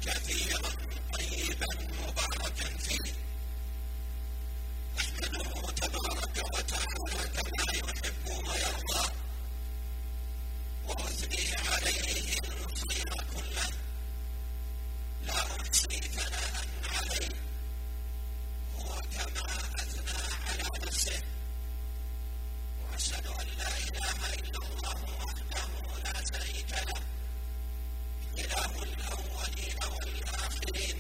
كثيرا طيبا مباركا فيه، أحمده تبارك وتعالى كما يحب ويرضى، وأثني عليه الخير كله، لا أحصي ثناء عليه، هو كما أثنى على نفسه. وأشهد أن لا إله إلا الله وحده لا شريك له، إله الأولين والآخرين،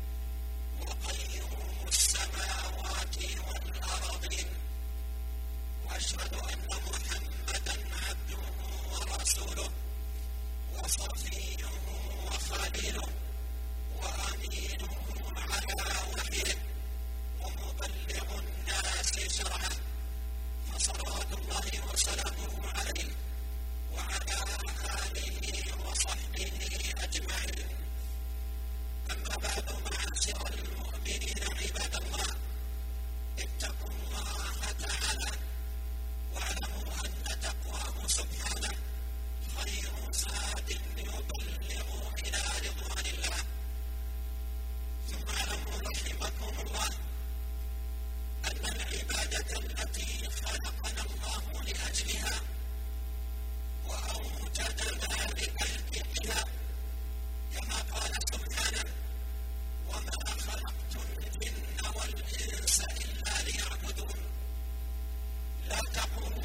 وقيوم السماوات والأرضين. وأشهد أن محمدًا عبده ورسوله، وصفيه وخليله، وأمينه على وحيه، ومبلغ الناس شرعه، فصلوات الله وسلامه عليه وعلى آله وصحبه أجمعين. أما بعد، معاشر المؤمنين عباد الله، اتقوا الله تعالى، واعلموا أن تقواه سبحانه خير زاد يبلغ إلى رضوان الله. ثم اعلموا رحمكم الله أن العبادة التي خلقنا الله لأجلها وأوجدنا لأجلها، كما قال سبحانه: وما خلقت الجن والإنس إلا ليعبدون. لا تقوم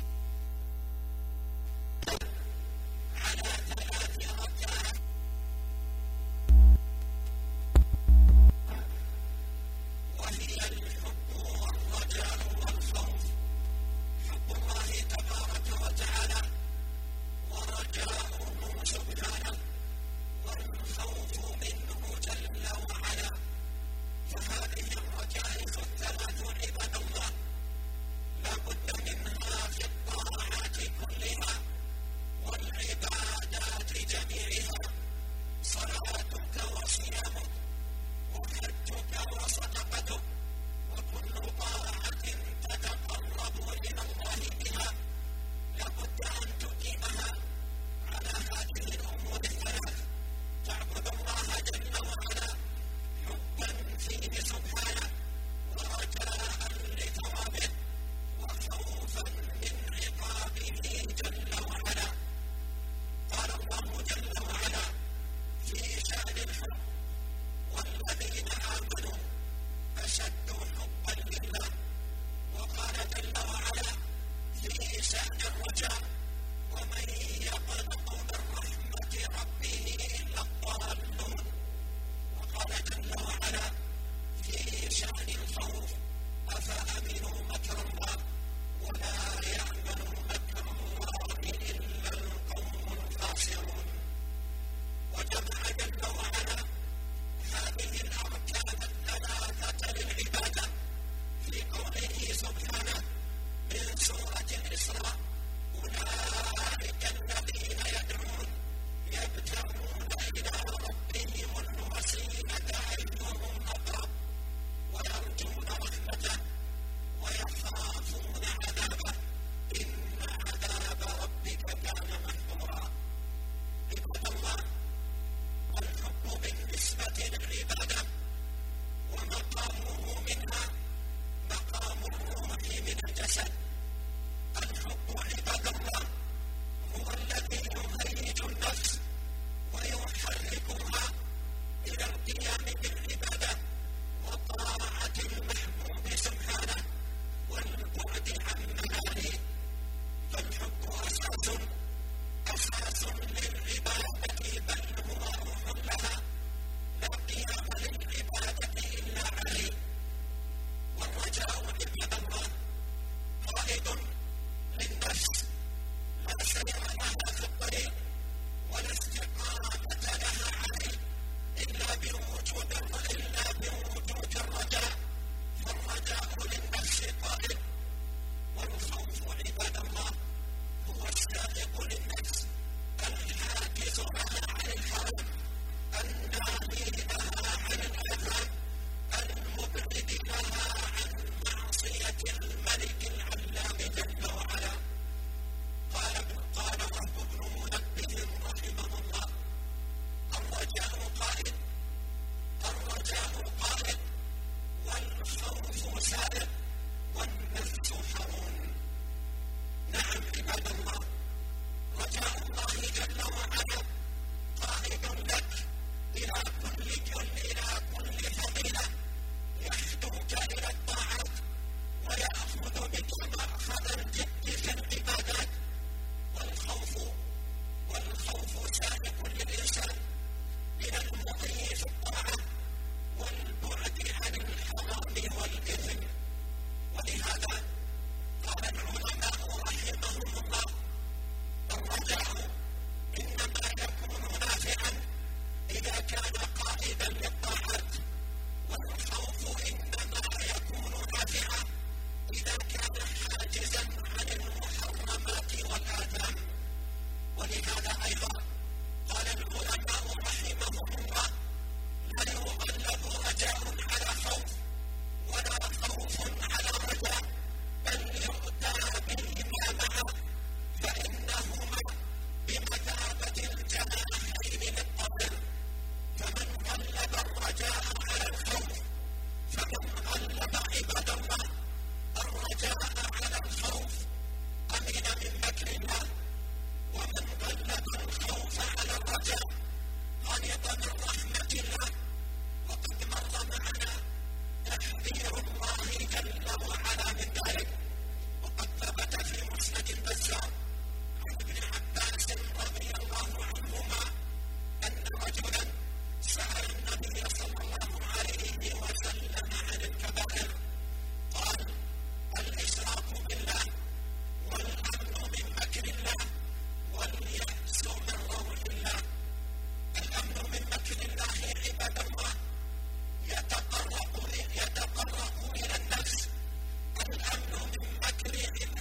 على 3 ركعات، وهي الحب والرجاء والخوف. حب الله تبارك وتعالى ورجاؤه سبحانه، والخوف منه جل وعلا. فهذه الركائز الثلاث عباد الله لا بد منها في الطاعات كلها والعبادات جميعها. صلاتك وصيامك وحجك وصدقتك وكل طاعة تتقرب إلى الله بها لا بد أن تقيمها على هذه الأمور الثلاث. تعبد الله جل وعلا حبا فيه سبحانه، ورجاء لثوابه، وخوفا من عقابه جل وعلا. قال الله جل وعلا في شأن الحب: والذين آمنوا أشد حبا لله. وقال جل وعلا في شأن الرجاء: ومن يقنط من رحمة ربه إلا الضالون. وقال جل وعلا في شأن الخوف: أفأمنوا مكر الله ولا يأمن مكر الله إلا القوم الخاسرون. وجمع جل وعلا هذه الأركان الثلاثة للعبادة في قوله سبحانه من سورة الإسراء: أولئك الذين على الرجاء غنط من رحمة الله. وقد مر معنا تحذير الله جل وعلا من ذلك، وقد ثبت في مسند البزار عن ابن عباس رضي الله عنهما أن رجلا سأل النبي صلى الله عليه وسلم عن الكبائر، قال: الإشراك بالله، والأمن من مكر الله، واليأس من روح الله. الأمن من مكر الله عباد الله يتطرق إلى النفس. الأمن من مكر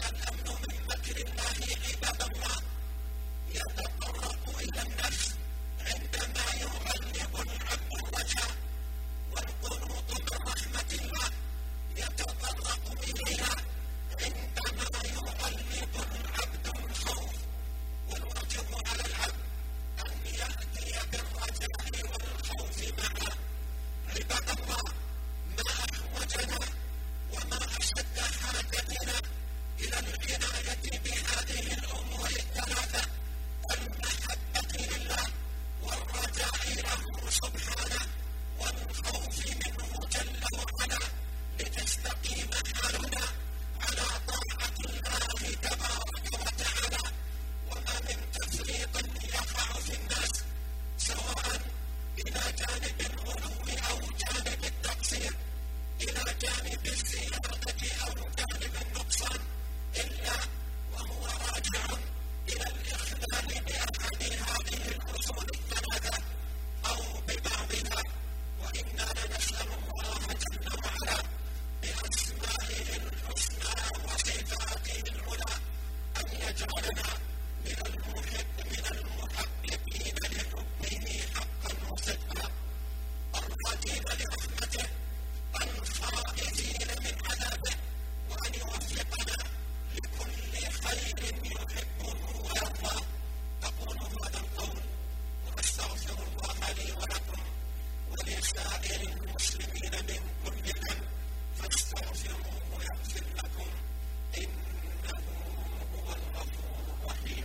الله عباد الله يتطرق إلى النفس عندما يغلب العبد الرجاء، والقنوط من رحمة الله يتطرق إليها عندما يغلب العبد الخوف. والواجب على العبد أن يأتي بالرجاء والخوف معا. عباد الله، ما أحوجنا وما أشد حاجتنا إلى العناية بهذه الأمور الثلاثة: المحبة لله، والرجاء له سبحانه، والخوف منه جل وعلا، لتستقيم حالنا على طاعة الله تبارك وتعالى. وما من تفريط يقع في الناس، سواء إلى جانب الغلو أو جانب التقصير، إلى جانب الزيادة أو جانب النقصان، إلا وهو راجع إلى الإخلال بأحد هذه الأصول الثلاثة أو ببعضها. وإنا لنسأل الله جل وعلا بأسمائه الحسنى وصفاته العلى أن يجعلنا من المحققين لحكمه حقا وصدقا، الراجين لرحمته، الخائفين من عذابه، وأن يوفقنا لكل خير يحبه ويرضاه. أقول هذا القول وأستغفر الله لي ولكم ولسائر المسلمين من كل ذنب، فاستغفروه يغفر لكم، إنه هو الغفور الرحيم.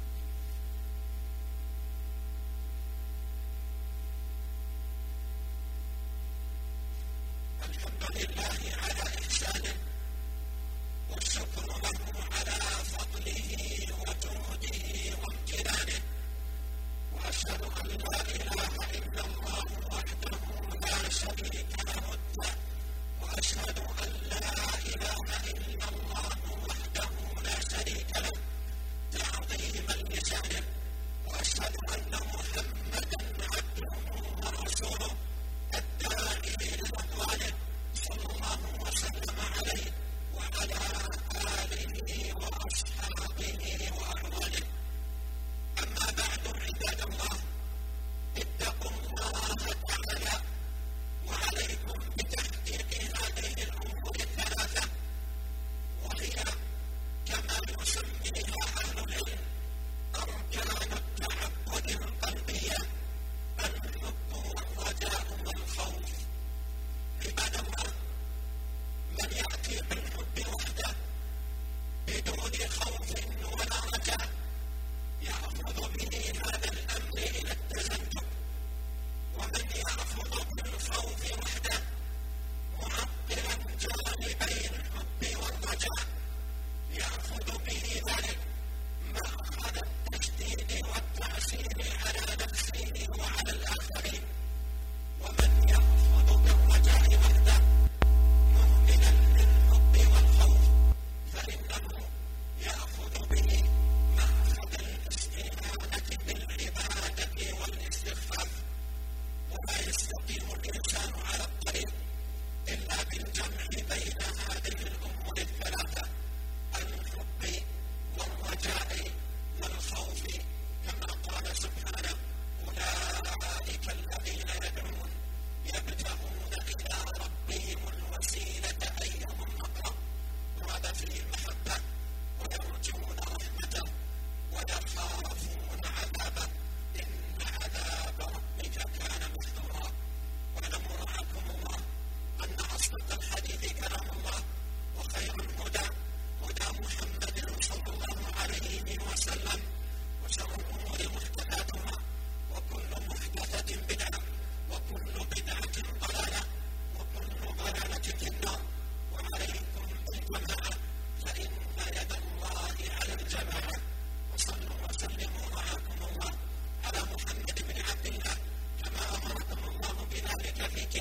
الحمد لله على إحسانه، والشكر له على فضله وجوده وامتنانه، وأشهد أن لا إله إلا الله وحده لا شريك له، وأشهد أن لا إله إلا الله وحده لا شريك له تعظيما لشأنه، وأشهد أن محمدا عبده ورسوله الداعي لرضوانه، صلى الله وسلم عليه وعلى آله وأصحابه وأحواله. أما بعد،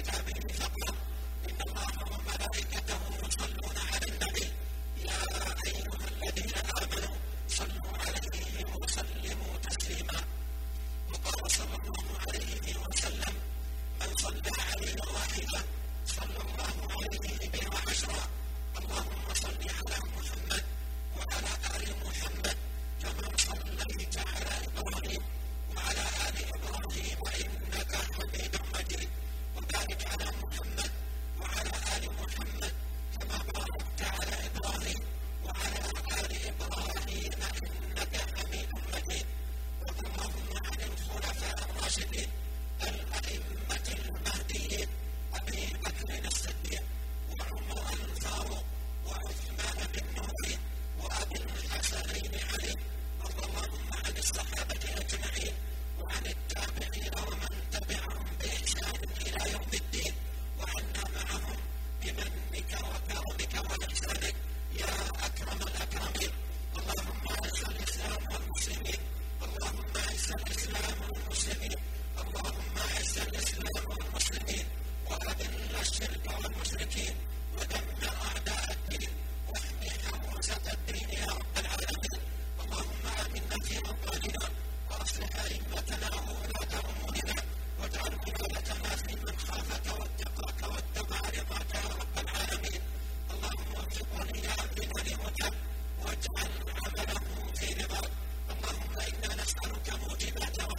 كتابه فقال: إن الله وملائكته يصلون على النبي يا أيها الذين آمنوا صلوا عليه وسلموا تسليما. وقال صلى الله عليه وسلم: من صلى علي واحدا صلى الله عليه بها عشرا. اللهم صل على محمد وعلى آل محمد كما صليت على إبراهيم وعلى آل إبراهيم إنك حميد مجيد. وبارك على محمد وعلى آل محمد كما باركت على إبراهيم وعلى آل إبراهيم إنك حميد مجيد. وارض اللهم عن الخلفاء الراشدين الأئمة المهديين أبي بكر الصديق وعمر الفاروق وعثمان بن نورين وأبي الحسنين علي. وارض اللهم عن الصحابة أجمعين وعن التابعين ومن تبعهم بإحسان إلى يوم الدين، وعنا معهم بمنك وكرمك وإحسانك يا أكرم الأكرمين. اللهم أعز الإسلام والمسلمين، اللهم أعز الإسلام والمسلمين، اللهم أعز الإسلام والمسلمين، وأذل الشرك والمشركين، ودمر أعداء الدين، واحمي حوزة الدين يا رب العالمين. اللهم آمنا في أوطاننا، وأصلح أئمتنا وولاة أمورنا، واجعل ولايتنا في من خافك واتقاك واتبع رضاك يا رب العالمين. اللهم وفق ولي أمرنا لهداك واجعل عمله في رضاك. اللهم إنا نسألك موجبات